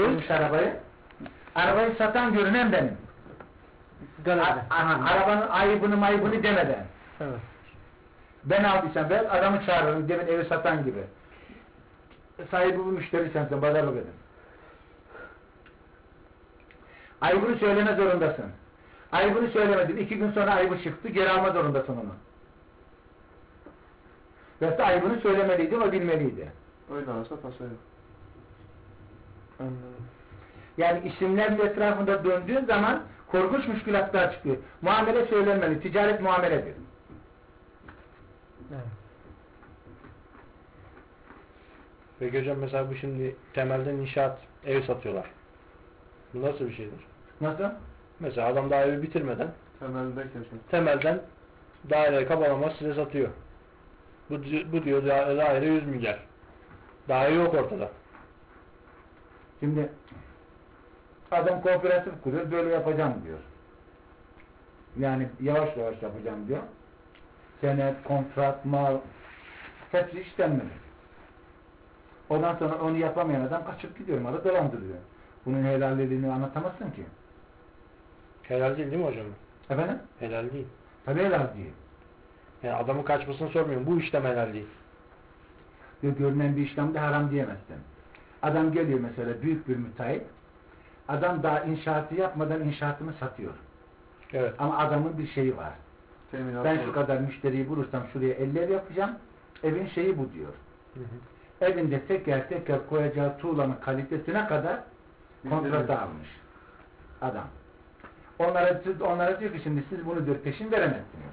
almış arabayı. Arabayı satan görünen benim. Arabanın ayıbını mayıbını demeden. Evet. Ben aldıysam ben adamı çağırırım demin evi satan gibi. Sahibi bu müşteri sensin, pazarlık edin. Ayıbını söyleme zorundasın. Ayıbını söylemedin, 2 gün sonra ayıbı çıktı, geri alma zorundasın onu. Veyahut ayıbını söylemeliydi, o bilmeliydi. Öyle olsa tasarım. Anladım. Yani isimlerin etrafında döndüğün zaman korkunç müşkülatlar çıkıyor. Muamele söylenmeli, ticaret muameledir. Evet. Peki hocam mesela bu şimdi temelden inşaat ev satıyorlar. Bu nasıl bir şeydir? Nasıl? Mesela adam daha evi bitirmeden Temelde kesin. temelden daireye kabalama size satıyor. Bu diyor daire 100 milyar. Daire yok ortada. Şimdi adam kooperatif kuruyor, böyle yapacağım diyor. Yani yavaş yavaş yapacağım diyor. Senet, kontrat, mal hepsi işlenmeli. Ondan sonra onu yapamayan adam kaçıp gidiyor, malı dolandırıyor. Bunun helalliliğini anlatamazsın ki. Helal değil mi hocam? Efendim? Helal değil. Tabii helal değil. Yani adamın kaçmasını sormuyorum. Bu işlem helal değil. Görünen bir işlemde haram diyemezsin. Adam geliyor mesela büyük bir müteahhit. Adam daha inşaatı yapmadan inşaatını satıyor. Evet. Ama adamın bir şeyi var. Teminat Ben şu kadar müşteriyi bulursam şuraya 50 ev yapacağım. Evin şeyi bu diyor. Hı hı. Evinde teker teker koyacağı tuğlanın kalitesine kadar kontratı almış adam. Onlara diyor ki şimdi siz bunu diyor peşin veremezsiniz.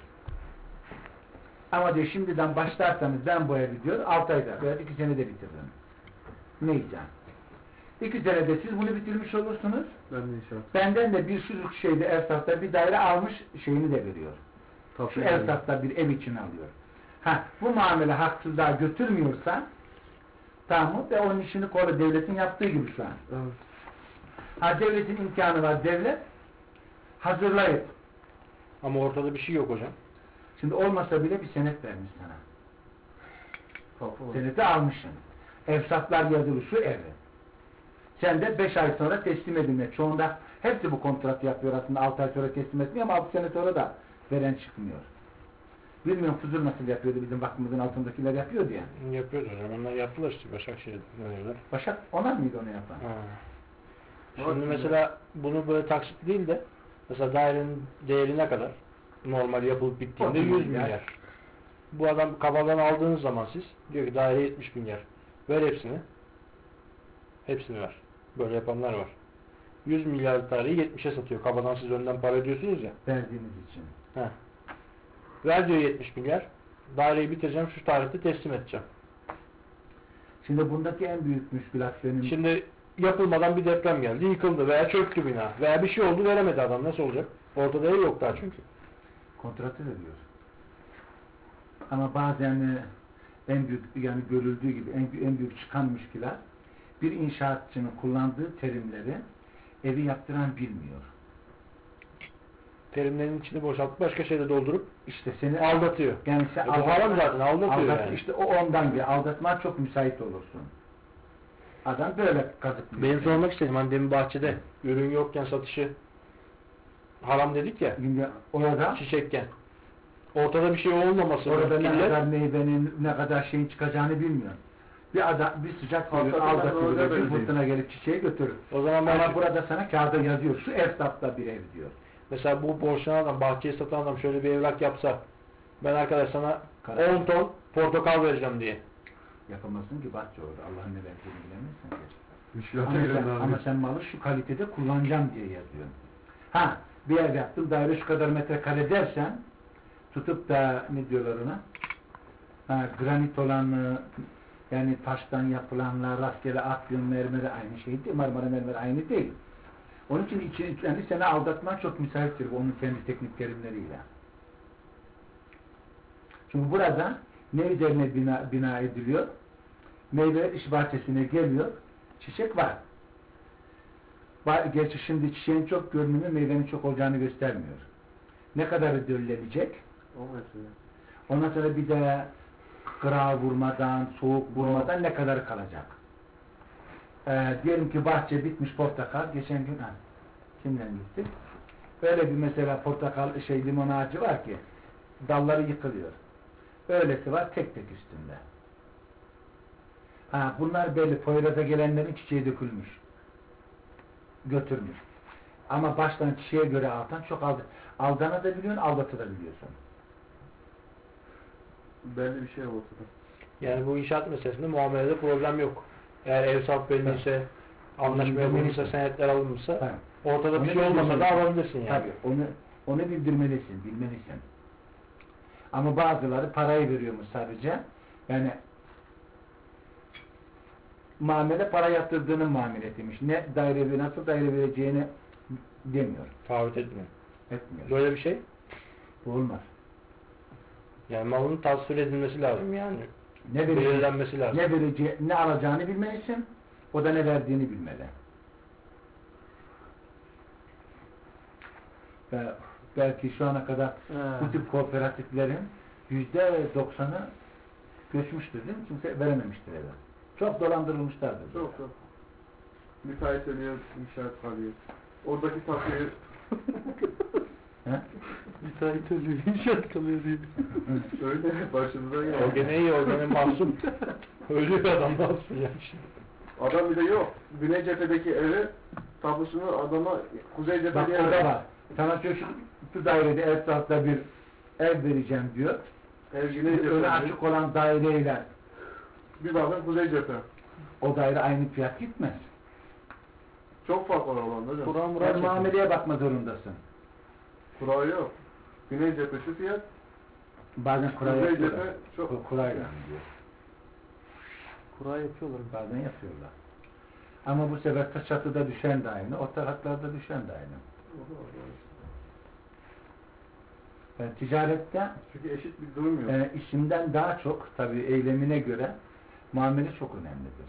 Ama diyor şimdiden başlarsanız ben bu evi diyor 6 ayda veya 2 senede bitiririm. Ne diyeceğim? 2 senede siz bunu bitirmiş olursunuz. Ben de inşaat. Benden de bir şu şeyde Ersaf'ta bir daire almış şeyini de veriyor. Şu Ersaf'ta bir ev için alıyor. Bu muamele haksızlığa götürmüyorsa tamam ve onun işini kola devletin yaptığı gibi şu an. Evet. Devletin imkanı var, devlet hazırlayıp Ama ortada bir şey yok hocam. şimdi olmasa bile bir senet vermiş sana. Kapı var. Seneti almışsın. Evsatlar yazılı şu evi. Sen de 5 ay sonra teslim edilme. Çoğunda hepsi bu kontratı yapıyor aslında 6 ay sonra teslim etmiyor ama 6 sene sonra da veren çıkmıyor. Bilmiyorum Fuzul nasıl yapıyordu bizim vakfımızın altındakiler yapıyordu yani. Yapıyoruz hocam. Onlar yaptılar işte Başakşehir'de. Başak onlar mıydı onu yapan? Ha. Şimdi mesela bunu böyle taksit değil de mesela dairenin değeri ne kadar? Normal yapılıp bittiğinde 100 milyar. Bu adam kabadan aldığınız zaman siz diyor ki daire 70 milyar. Ver hepsini. Hepsini ver. Böyle yapanlar var. 100 milyar daireyi 70'e satıyor. Kabadan siz önden para ödüyorsunuz ya. Verdiğiniz için. Heh. Ver diyor 70 milyar. Daireyi bitireceğim şu tarihte teslim edeceğim. Şimdi bundaki en büyük müşkülat benim. Şimdi yapılmadan bir deprem geldi. Yıkıldı veya çöktü bina. Veya bir şey oldu veremedi adam. Nasıl olacak? Ortada ev yok daha çünkü. Kontratı veriyor. Ama bazen en büyük yani görüldüğü gibi en büyük çıkan müşkülat bir inşaatçının kullandığı terimleri evi yaptıran bilmiyor. Terimlerin içini boşaltıp başka şeyle doldurup İşte seni aldatıyor. Yani sen Bu haram zaten aldatıyor yani. İşte o ondan bir aldatma çok müsait olursun. Adam böyle kazıklıyor. Benim sormak istedim hani demin bahçede ürün yokken satışı haram dedik ya. Şimdi orada Çiçekken. Ortada bir şey olmaması. orada ne kadar meyvenin ne kadar şeyin çıkacağını bilmiyor. Bir adam bir sıcak geliyor aldatıyor. Bir fırtına gelip çiçeği götürür. O zaman ben Ama burada sana kağıda yazıyor. Şu Ersaf'ta bir ev diyor. mesela bu borçlanan adam, bahçeyi satan adam şöyle bir evrak yapsa ben arkadaş sana 10 ton portakal vereceğim diye. Yapamazsın ki bahçe orada. Allah'ın ne verdiğini bilemezsin ki. Müşkülatı Ama sen malı şu kalitede kullanacağım diye yazıyorsun. Bir ev yaptım daire şu kadar metrekare dersen tutup da ne diyorlar ona? Granit olanı yani taştan yapılanlar rastgele Akgün mermeri aynı şey değil. Marmara mermeri aynı değil. Onun için yani seni aldatman çok müsaittir onun kendi teknik terimleriyle. Çünkü burada ne üzerine bina ediliyor? Meyve iş bahçesine geliyor. Çiçek var. Gerçi şimdi çiçeğin çok görünümü meyvenin çok olacağını göstermiyor. Ne kadarı döllenecek? O mesela. Ondan sonra bir de kıra vurmadan, soğuk vurmadan ne kadar kalacak? Diyelim ki bahçe bitmiş portakal. Geçen gün kimden gittik? Öyle bir mesela portakal limon ağacı var ki dalları yıkılıyor. Öylesi var tek tek üstünde. Bunlar belli. Poyraza gelenlerin çiçeği dökülmüş. Götürmüş. Ama baştan çiçeğe göre aldan çok aldanabiliyorsun, aldatabiliyorsun. Belli bir şey ortada. Yani bu inşaat meselesinde muamelede problem yok. Eğer ev saf belliyse, anlaşma yapılmışsa, senetler alınmışsa, ortada bir şey olmasa da alabilirsin yani. Tabii, onu bildirmelisin, bilmelisin. Ama bazıları parayı veriyormuş sadece. Yani muamele para yatırdığının muamelesiymiş. Nasıl daire vereceğini demiyor. Taahhüt etmiyor. Etmiyor. Böyle bir şey. Bu olmaz. Yani malın tasvir edilmesi lazım yani. Ne belirlenmesi lazım. Ne alacağını bilmelisin. O da ne verdiğini bilmeli. Belki şu ana kadar bu tip kooperatiflerin %90'ı göçmüştür değil mi? Kimse verememiştir eve. Çok dolandırılmışlardır. Çok. Müteahhit ölüyor, inşaat kalıyor. Oradaki tapuyu Müteahhit ölüyor, inşaat kalıyor diyor. öyle başımıza geldi. O gene iyi, o gene mahzun. Ölüyor adam, ne yapsın yani şimdi. Adam bir de yok. Güney cephedeki evi tapusunu adama kuzey Bak cepheye o da var. Sana şu dairede etrafta bir ev vereceğim diyor. Ev güney Öyle cephe. açık olan daireyle Bir bakın kuzey cephe. o daire aynı fiyat gitmez. Çok fark var olan hocam. Kura Sen muameleye bakma zorundasın. Kura yok. Güney cephe şu fiyat. Bazen kura Kuzey yapıyorlar. cephe çok. Kurayla diyor. Kura yapıyorlar. Bazen yapıyorlar. Ama bu sefer çatıda düşen de aynı, o taraflarda düşen de aynı. Yani ticarette Çünkü eşit bir durum yok. işinden daha çok tabii eylemine göre muamele çok önemlidir.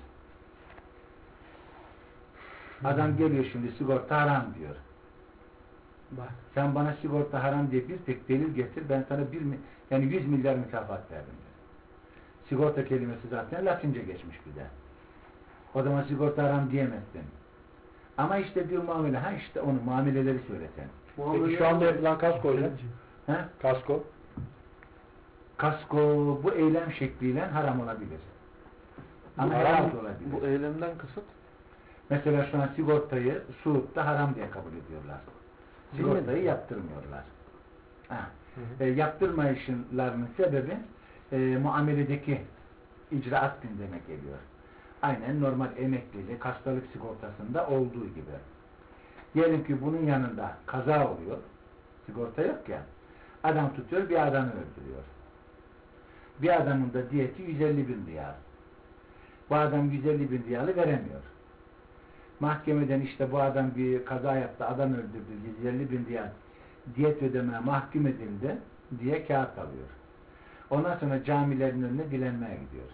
Adam geliyor şimdi sigorta haram diyor. Bak. Sen bana sigorta haram diye bir tek delil getir, ben sana 100 milyar mükafat verdim diyor. Sigorta kelimesi zaten Latince geçmiş bir de. O zaman sigorta haram diyemezsin. Ama işte diyor muamele, işte onu muameleleri söyleten. Peki şu anda yapılan kaskoyla, kasko, Kasko bu eylem şekliyle haram olabilir. Ama Haram, helal da olabilir. bu eylemden kasıt? Mesela şu an sigortayı Suud'da haram diye kabul ediyorlar. Sigortayı Bilmedim. yaptırmıyorlar. Yaptırmayışlarının sebebi muameledeki icraat gündeme geliyor. Aynen normal emeklilik, hastalık sigortasında olduğu gibi. Diyelim ki bunun yanında kaza oluyor. Sigorta yok ya. Adam tutuyor, bir adamı öldürüyor. Bir adamın da diyeti 150 bin riyal. Bu adam 150 bin riyalı veremiyor. Mahkemeden işte bu adam bir kaza yaptı, adam öldürdü, 150 bin riyal diyet ödemeye mahkum edildi diye kağıt alıyor. Ondan sonra camilerin önüne dilenmeye gidiyor.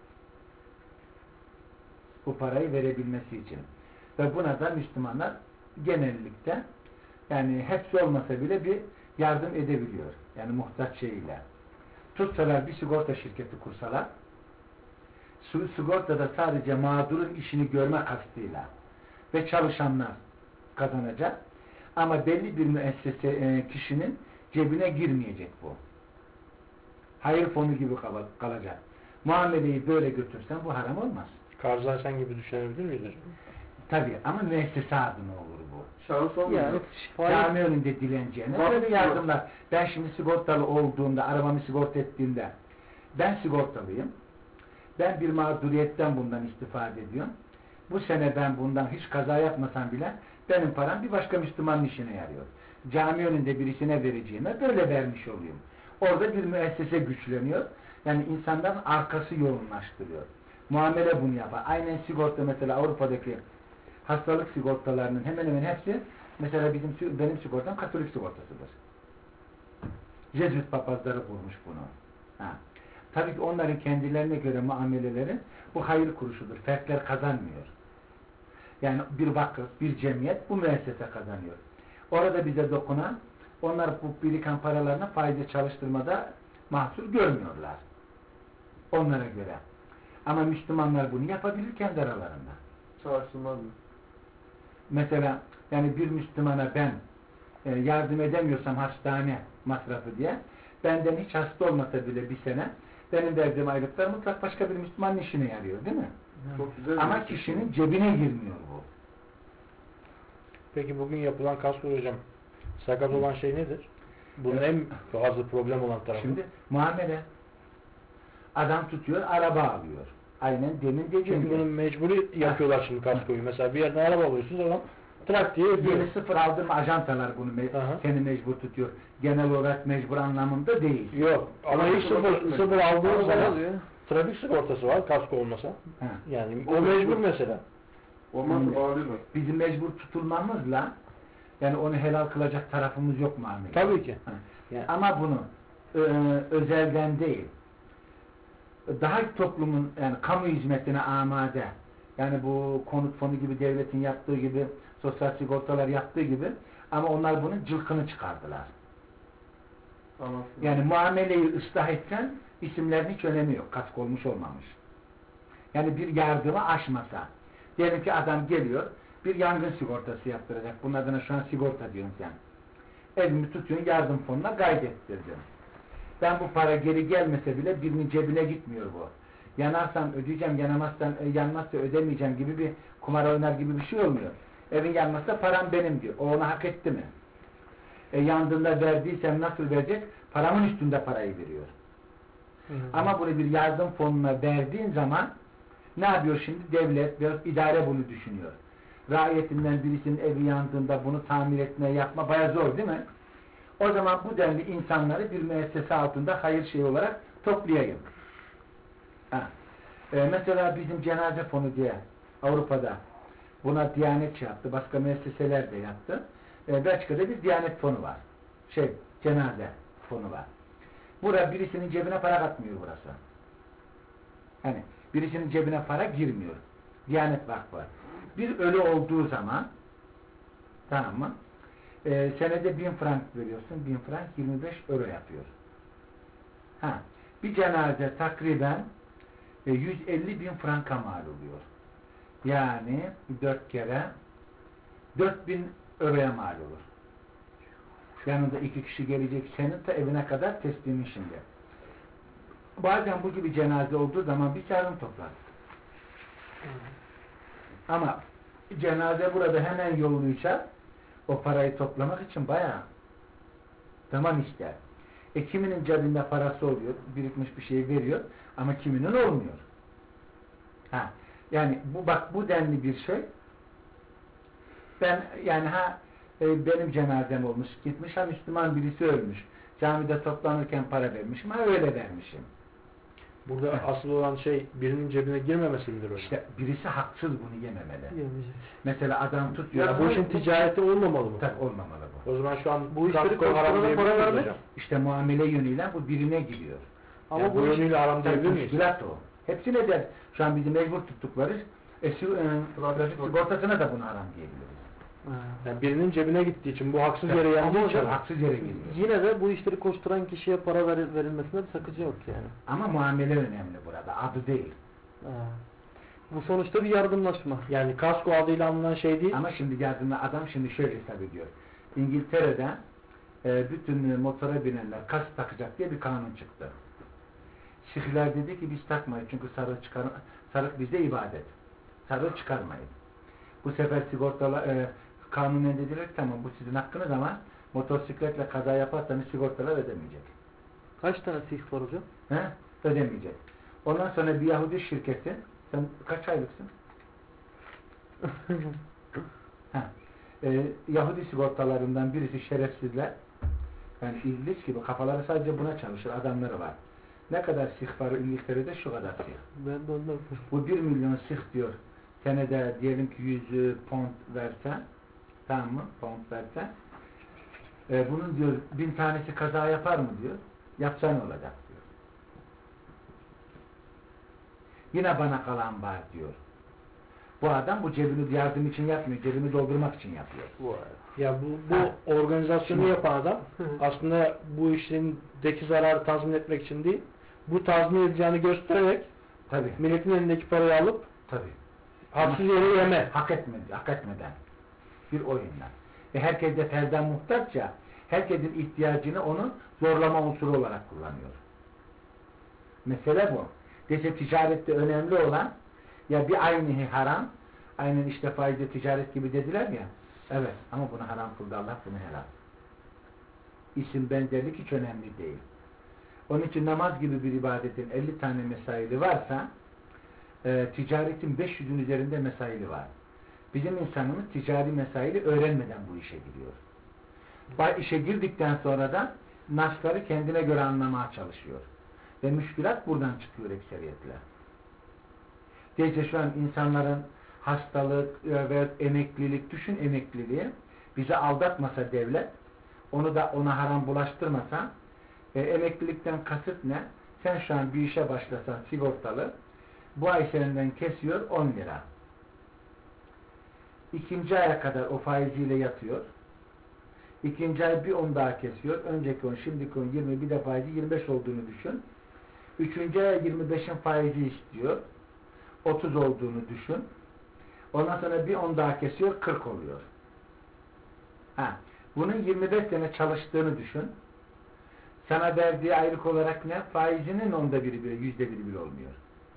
Bu parayı verebilmesi için. Ve buna da Müslümanlar genellikle, yani hepsi olmasa bile bir yardım edebiliyor. Yani muhtaç şeyiyle. Tutsalar bir sigorta şirketi kursalar, sigortada sadece mağdurun işini görme kastıyla ve çalışanlar kazanacak. Ama belli bir müessese kişinin cebine girmeyecek bu. Hayır fonu gibi kalacak. Muameleyi böyle götürsen bu haram olmaz. Karzaysen gibi düşünebilir miyiz hocam? Tabii ama müessese adına olur bu. Şahıs olmuyor. Yani Cami önünde dileneceğine böyle yardımlar. Ben şimdi sigortalı olduğumda, arabamı sigorta ettiğimde ben sigortalıyım. Ben bir mağduriyetten bundan istifade ediyorum. Bu sene ben bundan hiç kaza yapmasam bile benim param bir başka Müslümanın işine yarıyor. Cami önünde birisine vereceğime böyle vermiş olayım. Orada bir müessese güçleniyor. Yani insanların arkası yoğunlaştırıyor. Muamele bunu yapar. Aynen sigorta mesela Avrupa'daki hastalık sigortalarının hemen hemen hepsi mesela benim sigortam Katolik sigortasıdır. Jezüit papazları kurmuş bunu. Tabii ki onların kendilerine göre muameleleri bu hayır kuruşudur. Fertler kazanmıyor. Yani bir vakıf, bir cemiyet bu müessese kazanıyor. Orada bize dokunan, onlar bu biriken paralarını faize çalıştırmada mahsur görmüyorlar. Onlara göre. Ama Müslümanlar bunu yapabilir kendi aralarında. Sarsılmaz mı? Mesela yani bir Müslümana ben yardım edemiyorsam hastane masrafı diye benden hiç hasta olmasa bile bir sene benim verdiğim aylıklar mutlak başka bir Müslümanın işine yarıyor değil mi? Çok güzel. Ama bir şey. kişinin cebine girmiyor bu. Peki bugün yapılan kasko hocam sakat olan şey nedir? Bunun en fazla problem olan tarafı. Şimdi muamele. Adam tutuyor, araba alıyor. Aynen demin dediğim Çünkü gibi. bunu mecburi yapıyorlar şimdi kaskoyu. Mesela bir yerden araba alıyorsunuz adam trak diye yapıyor. Yeni sıfır aldırma ajantalar bunu Aha. seni mecbur tutuyor. Genel olarak mecbur anlamında değil. Yok ama ilk sıfır aldığınız Araba zaman alıyor. trafik sigortası var kasko olmasa. Ha. Yani o mecbur mesela. Olmazsa bağlıyorlar. Bizim mecbur tutulmamızla yani onu helal kılacak tarafımız yok muamele. Tabii ki. Ha. Yani. Ama bunu özelden değil, daha toplumun yani kamu hizmetine amade, yani bu konut fonu gibi devletin yaptığı gibi, sosyal sigortalar yaptığı gibi, ama onlar bunun cılkını çıkardılar. Anlatsın. Yani muameleyi ıslah etsen isimlerin hiç önemi yok. Kask olmuş olmamış. Yani bir yardımı aşmasa. Diyelim ki adam geliyor, bir yangın sigortası yaptıracak. Bunun adına şu an sigorta diyorsun sen. Elimi tutuyorsun, yardım fonuna kaydettirdin. Ben bu para geri gelmese bile birinin cebine gitmiyor bu. Yanarsam ödeyeceğim, yanmazsa ödemeyeceğim gibi bir kumar oynar gibi bir şey olmuyor. Evin yanmazsa param benim diyor. O onu hak etti mi? Yandığında verdiysem nasıl verecek? Paramın üstünde parayı veriyor. Ama bunu bir yardım fonuna verdiğin zaman ne yapıyor şimdi? Devlet veya idare bunu düşünüyor. Raiyetinden birisinin evi yandığında bunu tamir etmeye yapma bayağı zor değil mi? O zaman bu denli insanları bir müessese altında hayır şeyi olarak toplayayım. Mesela bizim cenaze fonu diye Avrupa'da buna Diyanet yaptı. Başka müesseseler de yaptı. Belçika'da bir Diyanet fonu var. Cenaze fonu var. Burada birisinin cebine para katmıyor burası. Hani birisinin cebine para girmiyor. Diyanet Vakfı. Bir ölü olduğu zaman tamam mı? Senede 1000 frank veriyorsun. 1000 frank 25 euro yapıyor. Bir cenaze takriben 150.000 franka mal oluyor. Yani 4 kere 4000 euroya mal olur. Yanında 2 kişi gelecek, senin ta evine kadar teslimin şimdi. Bazen bu gibi cenaze olduğu zaman bir yardım toplar. Ama cenaze burada hemen yollayacak, o parayı toplamak için bayağı zaman ister. Kiminin cebinde parası oluyor, birikmiş bir şey veriyor ama kiminin olmuyor. Yani bu denli bir şey. Ben yani benim cenazem olmuş, gitmiş, Müslüman birisi ölmüş. Camide toplanırken para vermişim, öyle vermişim. Burada asıl olan şey birinin cebine girmemesi midir hocam? İşte birisi haksız bunu yememeli. Yemeyecek. Mesela adam tutuyor. Ya bu işin ticareti olmamalı mı? Tabii olmamalı bu. O zaman şu an Bu işleri kasko haram koşturana diyebilir para miyiz vermek- hocam? İşte muamele yönüyle bu birine giriyor. Ama Yani bu iş yönüyle haram diyebilir miyiz? Teşkilat o. Hepsine der. Şu an bizi mecbur tuttukları trafik sigortasına da bunu haram diyebiliriz. Yani birinin cebine gittiği için bu haksız yere yendiği için. Haksız yere giriyor. yine de bu işleri koşturan kişiye para verilmesinde bir sakınca yok yani. Ama muamele önemli burada. Adı değil. Bu sonuçta bir yardımlaşma. Yani kasko adıyla anılan şey değil. Ama şimdi geldiğinde adam şimdi şöyle hesap ediyor. İngiltere'de bütün motora binenler kask takacak diye bir kanun çıktı. Şikhler dedi ki biz takmayız çünkü sarık bizde ibadet. Sarığı çıkarmayın. Bu sefer sigortalar kanunen dediler ki tamam bu sizin hakkınız ama motosikletle kaza yaparsanız sigortalar ödemeyecek. Kaç tane Sih var hocam? Ödemeyecek. Ondan sonra bir Yahudi şirketi, sen kaç aylıksın? Yahudi sigortalarından birisi şerefsizler, yani iblis gibi kafaları sadece buna çalışır, adamları var. Ne kadar Sih var İngiltere'de? Şu kadar Sih. Ben de ondan. Bu 1 milyon Sih diyor, senede diyelim ki 100 pound verse, tamam mı? Pound verse, bunun diyor 1000 tanesi kaza yapar mı diyor, yapsa ne olacak diyor. Yine bana kalan var diyor. Bu adam bu cebini yardım için yapmıyor, cebini doldurmak için yapıyor. Ya bu organizasyonu yapan adam aslında bu işindeki zararı tazmin etmek için değil, bu tazmin edeceğini göstererek Tabii. milletin elindeki parayı alıp Tabii. Haksız yere yeme. Hak etmeden bir oyunla. Ve herkes de ferden muhtaçça herkesin ihtiyacını onu zorlama unsuru olarak kullanıyor. Mesele bu. Dese ticarette önemli olan ya bir aynihi haram, aynen işte faizde ticaret gibi dediler ya. Evet ama bunu haram kıldı Allah, bunu helal. İsim benzerlik hiç önemli değil. Onun için namaz gibi bir ibadetin 50 tane mesaili varsa ticaretin 500'ün üzerinde mesaili var. Bizim insanımız ticari mesaili öğrenmeden bu işe giriyor. İşe girdikten sonra da nasları kendine göre anlamaya çalışıyor. Ve müşkülat buradan çıkıyor ekseriyetle. Deyince şu an insanların hastalık ve emeklilik, düşün emekliliği, bizi aldatmasa devlet, onu da ona haram bulaştırmasa, emeklilikten kasıt ne? Sen şu an bir işe başlasan sigortalı, bu ay senden kesiyor 10 lira. İkinci aya kadar o faiziyle yatıyor. İkinci ay bir 10 daha kesiyor. Önceki 10, şimdiki 10, 20, bir de faizi 25 olduğunu düşün. Üçüncü aya 25'in faizi istiyor. 30 olduğunu düşün. Ondan sonra bir 10 daha kesiyor, 40 oluyor. Bunun 25 sene çalıştığını düşün. Sana verdiği aylık olarak ne? Faizinin onda biri bile, %1 olmuyor.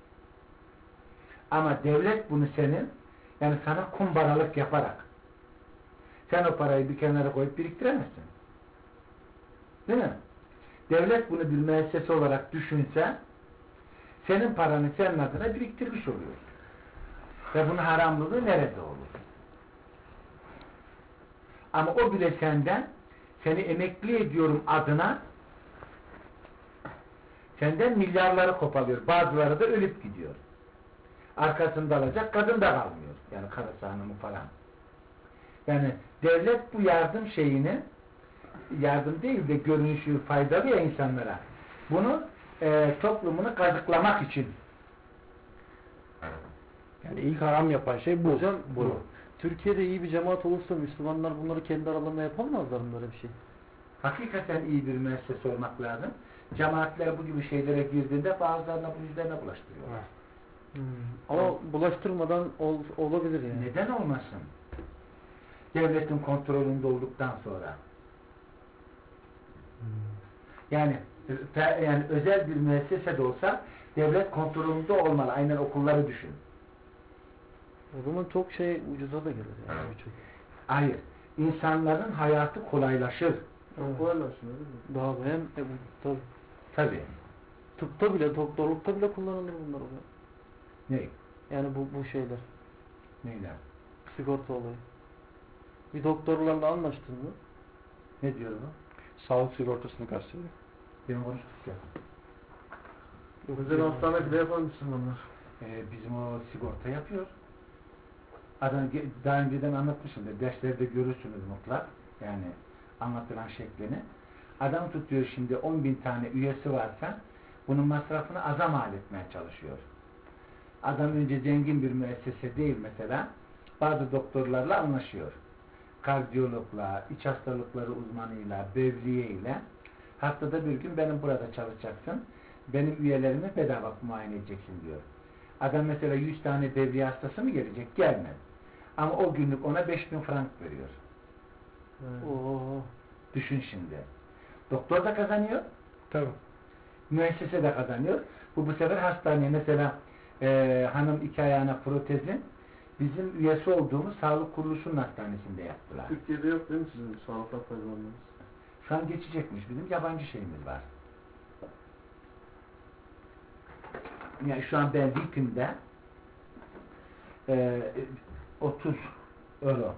Ama devlet bunu senin, yani sana kumbaralık yaparak, sen o parayı bir kenara koyup biriktiremezsin. Değil mi? Devlet bunu bir müessese olarak düşünse, senin paranı senin adına biriktirmiş oluyor. Ve bunun haramlılığı nerede olur? Ama o bile senden, seni emekli ediyorum adına, senden milyarları kopalıyor. Bazıları da ölüp gidiyor. Arkasında alacak kadın da kalmıyor. Yani karısı hanımı falan. Yani devlet bu yardım şeyini, yardım değil de görünüşü faydalı ya insanlara. Bunu toplumunu kazıklamak için. Yani ilk haram yapan şey bu. Hocam bu. Türkiye'de iyi bir cemaat olursa Müslümanlar bunları kendi aralarında yapamazlar mı böyle bir şey? Hakikaten iyi bir müessese olmak lazım. Cemaatler bu gibi şeylere girdiğinde bazılarına bu yüzlerine bulaştırıyorlar. Ama bulaştırmadan olabilir yani. Neden olmasın? Devletin kontrolünde olduktan sonra. Yani özel bir müessese de olsa devlet kontrolünde olmalı. Aynen okulları düşün. O zaman çok şey ucuza da gelir yani birçok. Hayır. İnsanların hayatı kolaylaşır. Çok kolaylaşıyor değil mi? Daha hem tabii. Tabii. Tıpta bile, doktorlukta bile kullanılır bunlar oluyor. Ne? Yani bu şeyler. Neyler? Sigorta olayı. Bir doktorlarla anlaştın mı? Ne diyor bu? Sağlık sigortasını kastediyor. Benim konuştuk ya. Özel hastane bile yapan Müslümanlar. Bizim o sigorta yapıyor. Adam daha önceden anlatmışımdır. Derslerde görürsünüz mutlak. Yani anlatılan şeklini. Adam tutuyor şimdi 10.000 tane üyesi varsa bunun masrafını aza mal etmeye çalışıyor. Adam önce zengin bir müessese değil mesela. Bazı doktorlarla anlaşıyor. Kardiyologla, iç hastalıkları uzmanıyla, bevriyeyle haftada bir gün benim burada çalışacaksın. Benim üyelerimi bedava muayene edeceksin diyor. Adam mesela 100 tane bevriye hastası mı gelecek? Gelmez. Ama o günlük ona 5.000 frank veriyor. Oo. Düşün şimdi. Doktor da kazanıyor. Tabii. Müessese de kazanıyor. Bu sefer hastaneye mesela hanım 2 ayağına protezin bizim üyesi olduğumuz sağlık kuruluşunun hastanesinde yaptılar. Türkiye'de yok değil mi sizin sağlık programınız? Şu an geçecekmiş. Bizim yabancı şeyimiz var. Yani şu an ben VIP'imde 30 euro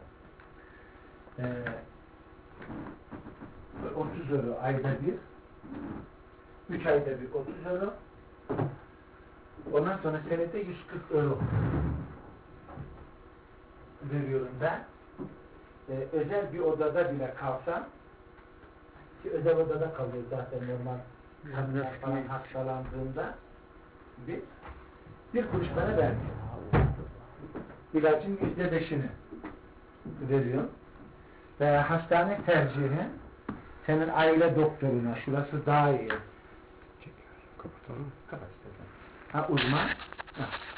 30 euro ayda bir 3 ayda bir 30 euro ondan sonra senede 140 euro veriyorum ben. Özel bir odada bile kalsam ki özel odada kalıyor zaten normal kadınlar falan hastalandığında bir kuruş bana vermiyor. İlacın %5'ini veriyor. Ve hastane tercihi senin aile doktoruna şurası daha iyi. Kapatalım. Kapat istersen. Uzman.